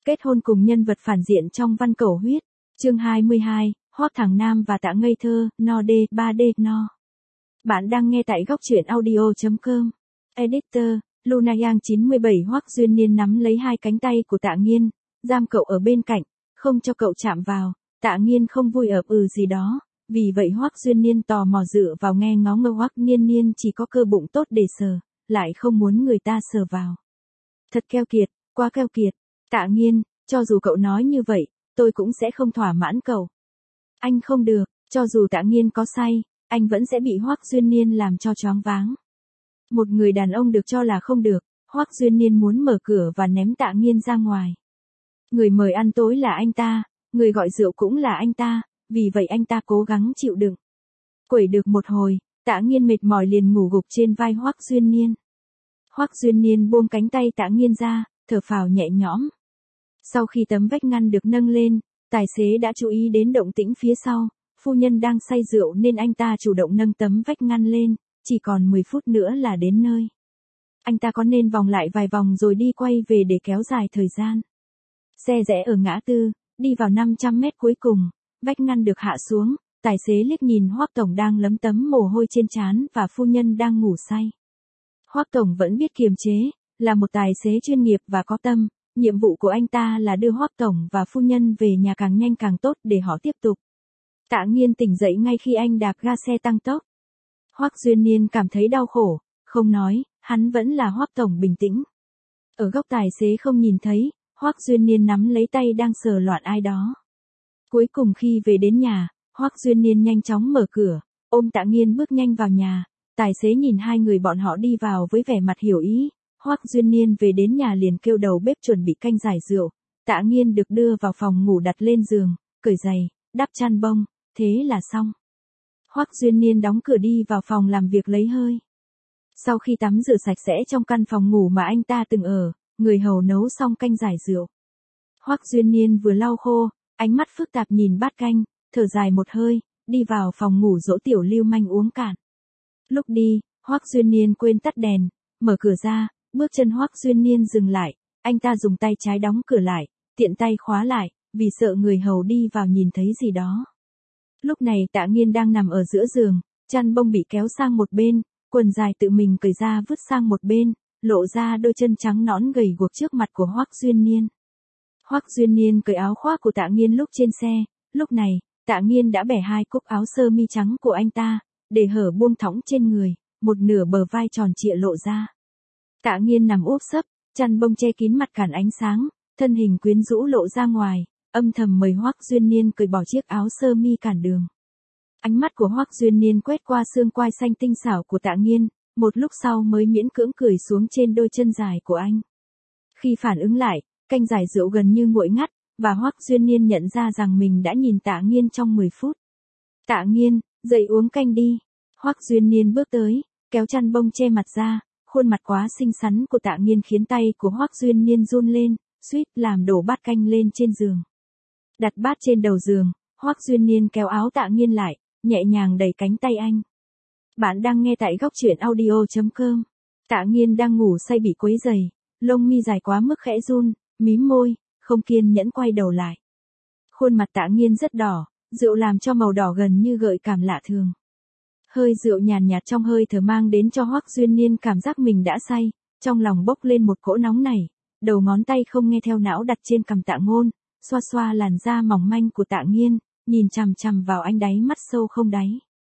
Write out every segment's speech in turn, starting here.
Kết hôn cùng nhân vật phản diện trong Văn Cẩu Huyết. Chương 22, Hoắc Thằng Nam và Tạ Ngây Thơ, no D3D no. Bạn đang nghe tại góc truyện audio.com. Editor, Luna Yang 97. Hoắc Duyên Niên nắm lấy hai cánh tay của Tạ Nghiên, giam cậu ở bên cạnh, không cho cậu chạm vào. Tạ Nghiên không vui gì đó, vì vậy Hoắc Duyên Niên tò mò dựa vào nghe ngó ngơ. Hoắc Niên Niên chỉ có cơ bụng tốt để sờ, lại không muốn người ta sờ vào. Thật keo kiệt, quá keo kiệt. Tạ Nghiên, cho dù cậu nói như vậy, tôi cũng sẽ không thỏa mãn cậu. Anh không được, cho dù Tạ Nghiên có say, anh vẫn sẽ bị Hoắc Duyên Niên làm cho choáng váng. Một người đàn ông được cho là không được, Hoắc Duyên Niên muốn mở cửa và ném Tạ Nghiên ra ngoài. Người mời ăn tối là anh ta, người gọi rượu cũng là anh ta, vì vậy anh ta cố gắng chịu đựng. Quẩy được một hồi, Tạ Nghiên mệt mỏi liền ngủ gục trên vai Hoắc Duyên Niên. Hoắc Duyên Niên buông cánh tay Tạ Nghiên ra, thở phào nhẹ nhõm. Sau khi tấm vách ngăn được nâng lên, tài xế đã chú ý đến động tĩnh phía sau, phu nhân đang say rượu nên anh ta chủ động nâng tấm vách ngăn lên, chỉ còn 10 phút nữa là đến nơi. Anh ta có nên vòng lại vài vòng rồi đi quay về để kéo dài thời gian. Xe rẽ ở ngã tư, đi vào 500 mét cuối cùng, vách ngăn được hạ xuống, tài xế liếc nhìn Hoắc Tổng đang lấm tấm mồ hôi trên trán và phu nhân đang ngủ say. Hoắc Tổng vẫn biết kiềm chế, là một tài xế chuyên nghiệp và có tâm. Nhiệm vụ của anh ta là đưa Hoắc Tổng và phu nhân về nhà càng nhanh càng tốt để họ tiếp tục. Tạ Nghiên tỉnh dậy ngay khi anh đạp ga xe tăng tốc. Hoắc Duyên Niên cảm thấy đau khổ, không nói, hắn vẫn là Hoắc Tổng bình tĩnh. Ở góc tài xế không nhìn thấy, Hoắc Duyên Niên nắm lấy tay đang sờ loạn ai đó. Cuối cùng khi về đến nhà, Hoắc Duyên Niên nhanh chóng mở cửa, ôm Tạ Nghiên bước nhanh vào nhà. Tài xế nhìn hai người bọn họ đi vào với vẻ mặt hiểu ý. Hoắc Duyên Niên về đến nhà liền kêu đầu bếp chuẩn bị canh giải rượu. Tạ Nghiên được đưa vào phòng ngủ đặt lên giường, cởi giày, đắp chăn bông, thế là xong. Hoắc Duyên Niên đóng cửa đi vào phòng làm việc lấy hơi. Sau khi tắm rửa sạch sẽ trong căn phòng ngủ mà anh ta từng ở, người hầu nấu xong canh giải rượu. Hoắc Duyên Niên vừa lau khô, ánh mắt phức tạp nhìn bát canh, thở dài một hơi, đi vào phòng ngủ dỗ tiểu lưu manh uống cạn. Lúc đi, Hoắc Duyên Niên quên tắt đèn, mở cửa ra. Bước chân Hoắc Duyên Niên dừng lại, anh ta dùng tay trái đóng cửa lại, tiện tay khóa lại, vì sợ người hầu đi vào nhìn thấy gì đó. Lúc này Tạ Nghiên đang nằm ở giữa giường, chăn bông bị kéo sang một bên, quần dài tự mình cởi ra vứt sang một bên, lộ ra đôi chân trắng nõn gầy guộc trước mặt của Hoắc Duyên Niên. Hoắc Duyên Niên cởi áo khoác của Tạ Nghiên lúc trên xe, lúc này, Tạ Nghiên đã bẻ hai cúc áo sơ mi trắng của anh ta, để hở buông thõng trên người, một nửa bờ vai tròn trịa lộ ra. Tạ Nghiên nằm úp sấp, chăn bông che kín mặt cản ánh sáng, thân hình quyến rũ lộ ra ngoài, âm thầm mời Hoắc Duyên Niên cởi bỏ chiếc áo sơ mi cản đường. Ánh mắt của Hoắc Duyên Niên quét qua xương quai xanh tinh xảo của Tạ Nghiên, một lúc sau mới miễn cưỡng cười xuống trên đôi chân dài của anh. Khi phản ứng lại, canh giải rượu gần như nguội ngắt, và Hoắc Duyên Niên nhận ra rằng mình đã nhìn Tạ Nghiên trong 10 phút. Tạ Nghiên, dậy uống canh đi. Hoắc Duyên Niên bước tới, kéo chăn bông che mặt ra. Khuôn mặt quá xinh xắn của Tạ Nghiên khiến tay của Hoắc Duyên Niên run lên, suýt làm đổ bát canh lên trên giường. Đặt bát trên đầu giường, Hoắc Duyên Niên kéo áo Tạ Nghiên lại, nhẹ nhàng đẩy cánh tay anh. Bạn đang nghe tại góc truyện audio.com. Tạ Nghiên đang ngủ say bị quấy rầy, lông mi dài quá mức khẽ run, mím môi, không kiên nhẫn quay đầu lại. Khuôn mặt Tạ Nghiên rất đỏ, rượu làm cho màu đỏ gần như gợi cảm lạ thường. Hơi rượu nhàn nhạt trong hơi thở mang đến cho Hoắc Duyên Niên cảm giác mình đã say, trong lòng bốc lên một cỗ nóng nảy, đầu ngón tay không nghe theo não đặt trên cằm Tạ Ngôn, xoa xoa làn da mỏng manh của Tạ Nghiên, nhìn chằm chằm vào anh đáy mắt sâu không đáy.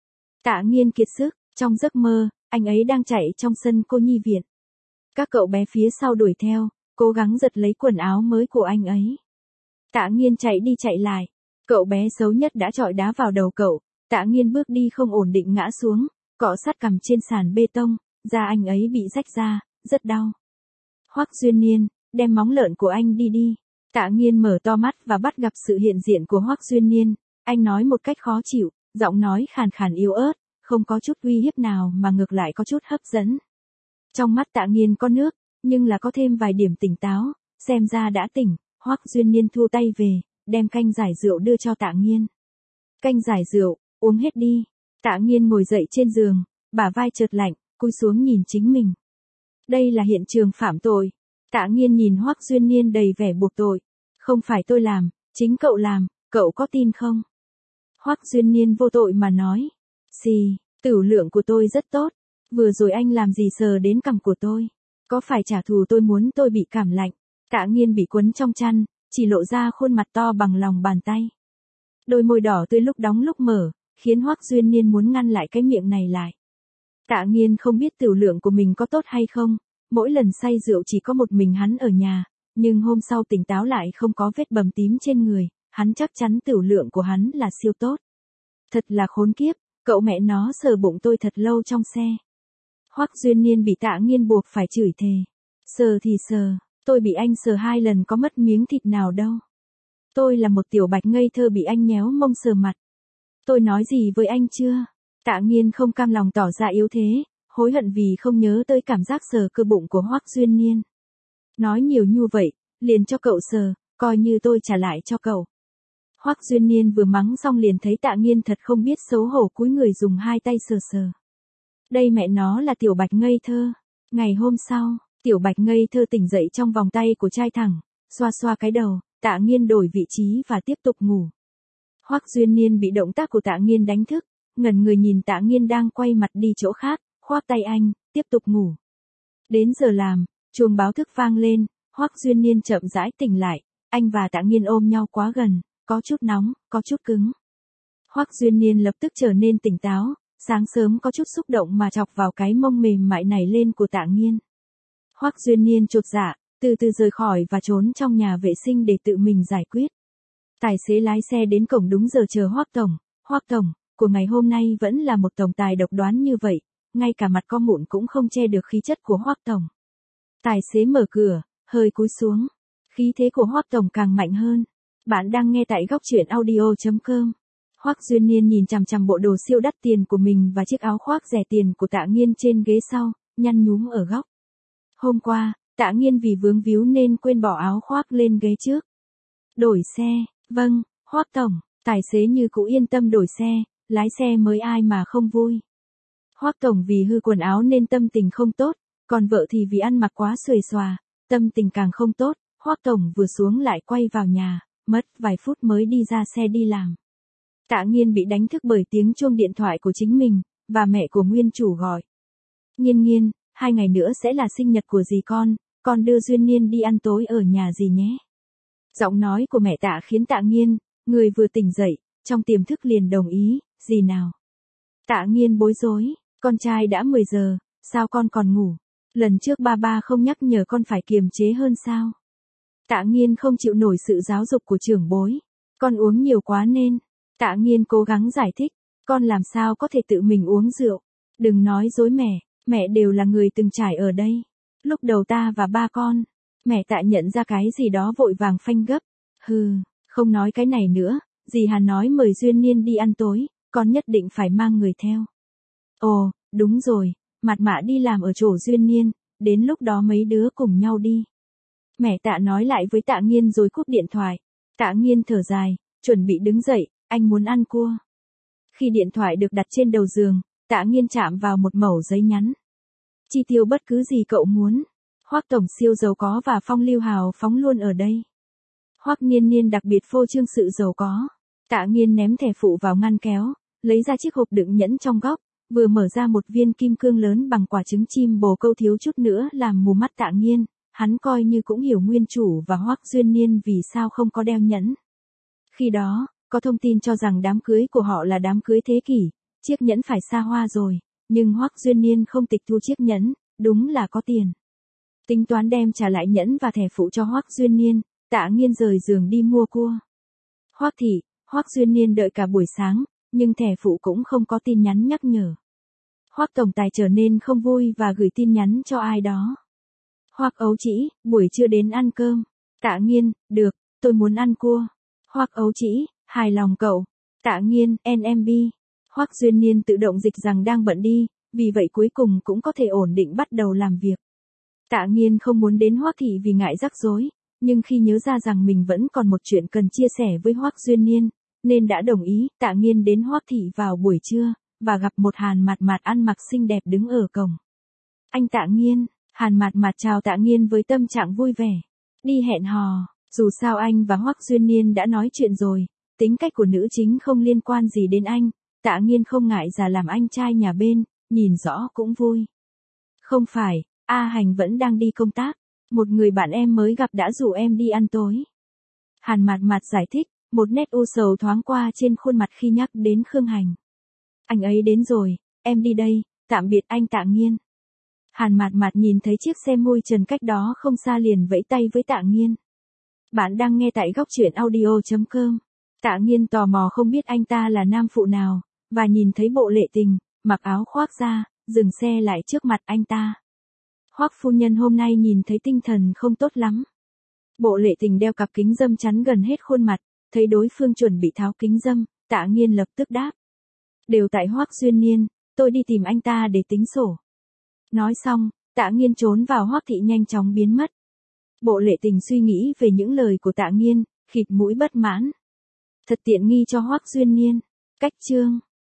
Tạ Nghiên kiệt sức, trong giấc mơ, anh ấy đang chạy trong sân cô nhi viện. Các cậu bé phía sau đuổi theo, cố gắng giật lấy quần áo mới của anh ấy. Tạ Nghiên chạy đi chạy lại, cậu bé xấu nhất đã chọi đá vào đầu cậu. Tạ Nghiên bước đi không ổn định ngã xuống, cọ sát cằm trên sàn bê tông, da anh ấy bị rách ra, rất đau. Hoắc Duyên Niên, đem móng lợn của anh đi đi. Tạ Nghiên mở to mắt và bắt gặp sự hiện diện của Hoắc Duyên Niên, anh nói một cách khó chịu, giọng nói khàn khàn yếu ớt, không có chút uy hiếp nào mà ngược lại có chút hấp dẫn. Trong mắt Tạ Nghiên có nước, nhưng là có thêm vài điểm tỉnh táo, xem ra đã tỉnh. Hoắc Duyên Niên thu tay về, đem canh giải rượu đưa cho Tạ Nghiên. Canh giải rượu, uống hết đi. Tạ Nghiên ngồi dậy trên giường, bả vai chợt lạnh, cúi xuống nhìn chính mình. Đây là hiện trường phạm tội. Tạ Nghiên nhìn Hoắc Duyên Niên đầy vẻ buộc tội. Không phải tôi làm, chính cậu làm, cậu có tin không? Hoắc Duyên Niên vô tội mà nói. Xì, tửu lượng của tôi rất tốt. Vừa rồi anh làm gì sờ đến cằm của tôi? Có phải trả thù tôi muốn tôi bị cảm lạnh? Tạ Nghiên bị quấn trong chăn, chỉ lộ ra khuôn mặt to bằng lòng bàn tay. Đôi môi đỏ tươi lúc đóng lúc mở, khiến Hoắc Duyên Niên muốn ngăn lại cái miệng này lại. Tạ Nghiên không biết tửu lượng của mình có tốt hay không, mỗi lần say rượu chỉ có một mình hắn ở nhà, nhưng hôm sau tỉnh táo lại không có vết bầm tím trên người, hắn chắc chắn tửu lượng của hắn là siêu tốt. Thật là khốn kiếp, cậu mẹ nó sờ bụng tôi thật lâu trong xe. Hoắc Duyên Niên bị Tạ Nghiên buộc phải chửi thề. Sờ thì sờ, tôi bị anh sờ 2 lần có mất miếng thịt nào đâu. Tôi là một tiểu bạch ngây thơ bị anh nhéo mông sờ mặt. Tôi nói gì với anh chưa? Tạ Nghiên không cam lòng tỏ ra yếu thế, hối hận vì không nhớ tới cảm giác sờ cơ bụng của Hoắc Duyên Niên. Nói nhiều như vậy, liền cho cậu sờ, coi như tôi trả lại cho cậu. Hoắc Duyên Niên vừa mắng xong liền thấy Tạ Nghiên thật không biết xấu hổ cúi người dùng 2 tay sờ sờ. Đây mẹ nó là tiểu bạch ngây thơ. Ngày hôm sau, tiểu bạch ngây thơ tỉnh dậy trong vòng tay của trai thẳng, xoa xoa cái đầu, Tạ Nghiên đổi vị trí và tiếp tục ngủ. Hoắc Duyên Niên bị động tác của Tạ Nghiên đánh thức, ngẩn người nhìn Tạ Nghiên đang quay mặt đi chỗ khác, khoác tay anh, tiếp tục ngủ. Đến giờ làm, chuông báo thức vang lên, Hoắc Duyên Niên chậm rãi tỉnh lại, anh và Tạ Nghiên ôm nhau quá gần, có chút nóng, có chút cứng. Hoắc Duyên Niên lập tức trở nên tỉnh táo, sáng sớm có chút xúc động mà chọc vào cái mông mềm mại này lên của Tạ Nghiên. Hoắc Duyên Niên chột dạ, từ từ rời khỏi và trốn trong nhà vệ sinh để tự mình giải quyết. Tài xế lái xe đến cổng đúng giờ chờ Hoắc tổng. Hoắc tổng, của ngày hôm nay vẫn là một tổng tài độc đoán như vậy, ngay cả mặt có mụn cũng không che được khí chất của Hoắc tổng. Tài xế mở cửa, hơi cúi xuống. Khí thế của Hoắc tổng càng mạnh hơn. Bạn đang nghe tại góc truyện audio.com. Hoắc Duyên Niên nhìn chằm chằm bộ đồ siêu đắt tiền của mình và chiếc áo khoác rẻ tiền của Tạ Nghiên trên ghế sau, nhăn nhúm ở góc. Hôm qua, Tạ Nghiên vì vướng víu nên quên bỏ áo khoác lên ghế trước. Đổi xe, vâng, Hoắc tổng, tài xế như cũ yên tâm đổi xe, lái xe mới ai mà không vui. Hoắc tổng vì hư quần áo nên tâm tình không tốt, còn vợ thì vì ăn mặc quá xuề xòa, tâm tình càng không tốt. Hoắc tổng vừa xuống lại quay vào nhà, mất vài phút mới đi ra xe đi làm. Tạ Nghiên bị đánh thức bởi tiếng chuông điện thoại của chính mình, và mẹ của nguyên chủ gọi. Nghiên Nghiên, 2 ngày nữa sẽ là sinh nhật của dì con đưa Duyên Niên đi ăn tối ở nhà dì nhé. Giọng nói của mẹ Tạ khiến Tạ Nghiên, người vừa tỉnh dậy, trong tiềm thức liền đồng ý, dì nào. Tạ Nghiên bối rối, con trai đã 10 giờ, sao con còn ngủ? Lần trước ba không nhắc nhở con phải kiềm chế hơn sao? Tạ Nghiên không chịu nổi sự giáo dục của trưởng bối. Con uống nhiều quá nên. Tạ Nghiên cố gắng giải thích, con làm sao có thể tự mình uống rượu. Đừng nói dối mẹ đều là người từng trải ở đây. Lúc đầu ta và ba con, mẹ Tạ nhận ra cái gì đó vội vàng phanh gấp. Hừ, không nói cái này nữa, dì Hà nói mời Duyên Niên đi ăn tối, con nhất định phải mang người theo. Ồ, đúng rồi, Mạt Mã đi làm ở chỗ Duyên Niên, đến lúc đó mấy đứa cùng nhau đi. Mẹ Tạ nói lại với Tạ Nghiên rồi cúp điện thoại. Tạ Nghiên thở dài, chuẩn bị đứng dậy, anh muốn ăn cua. Khi điện thoại được đặt trên đầu giường, Tạ Nghiên chạm vào một mẩu giấy nhắn. Chi tiêu bất cứ gì cậu muốn. Hoắc tổng siêu giàu có và phong lưu hào phóng luôn ở đây. Hoắc Niên Niên đặc biệt phô trương sự giàu có. Tạ Nghiên ném thẻ phụ vào ngăn kéo, lấy ra chiếc hộp đựng nhẫn trong góc, vừa mở ra một viên kim cương lớn bằng quả trứng chim bồ câu thiếu chút nữa làm mù mắt Tạ Nghiên. Hắn coi như cũng hiểu nguyên chủ và Hoắc Duyên Niên vì sao không có đeo nhẫn. Khi đó, có thông tin cho rằng đám cưới của họ là đám cưới thế kỷ, chiếc nhẫn phải xa hoa rồi, nhưng Hoắc Duyên Niên không tịch thu chiếc nhẫn, đúng là có tiền. Tính toán đem trả lại nhẫn và thẻ phụ cho Hoắc Duyên Niên, Tạ Nghiên rời giường đi mua cua. Hoắc Duyên Niên đợi cả buổi sáng, nhưng thẻ phụ cũng không có tin nhắn nhắc nhở. Hoắc tổng tài trở nên không vui và gửi tin nhắn cho ai đó. Hoắc Ấu Trĩ, buổi trưa đến ăn cơm. Tạ Nghiên, được, tôi muốn ăn cua. Hoắc Ấu Trĩ, hài lòng cậu. Tạ Nghiên, NMB. Hoắc Duyên Niên tự động dịch rằng đang bận đi, vì vậy cuối cùng cũng có thể ổn định bắt đầu làm việc. Tạ Nghiên không muốn đến Hoắc thị vì ngại rắc rối, nhưng khi nhớ ra rằng mình vẫn còn một chuyện cần chia sẻ với Hoắc Duyên Niên, nên đã đồng ý. Tạ Nghiên đến Hoắc thị vào buổi trưa, và gặp một Hàn Mạt Mạt ăn mặc xinh đẹp đứng ở cổng. Anh Tạ Nghiên. Hàn Mạt Mạt chào Tạ Nghiên với tâm trạng vui vẻ. Đi hẹn hò, Dù sao anh và Hoắc Duyên Niên đã nói chuyện rồi, tính cách của nữ chính không liên quan gì đến anh, Tạ Nghiên không ngại già làm anh trai nhà bên, nhìn rõ cũng vui. Không phải, A Hành vẫn đang đi công tác, một người bạn em mới gặp đã rủ em đi ăn tối. Hàn Mạt Mạt giải thích, một nét u sầu thoáng qua trên khuôn mặt khi nhắc đến Khương Hành. Anh ấy đến rồi, em đi đây, tạm biệt anh Tạ Nghiên. Hàn Mạt Mạt nhìn thấy chiếc xe mui trần cách đó không xa liền vẫy tay với Tạ Nghiên. Bạn đang nghe tại góc truyện audio.com. Tạ Nghiên tò mò không biết anh ta là nam phụ nào, và nhìn thấy Bộ Lệ Tình, mặc áo khoác ra, dừng xe lại trước mặt anh ta. Hoắc phu nhân hôm nay nhìn thấy tinh thần không tốt lắm. Bộ Lệ Tình đeo cặp kính râm chắn gần hết khuôn mặt, thấy đối phương chuẩn bị tháo kính râm, Tạ Nghiên lập tức đáp. Đều tại Hoắc Duyên Niên, tôi đi tìm anh ta để tính sổ. Nói xong, Tạ Nghiên trốn vào Hoắc thị nhanh chóng biến mất. Bộ Lệ Tình suy nghĩ về những lời của Tạ Nghiên, khịt mũi bất mãn. Thật tiện nghi cho Hoắc Duyên Niên. Cách chương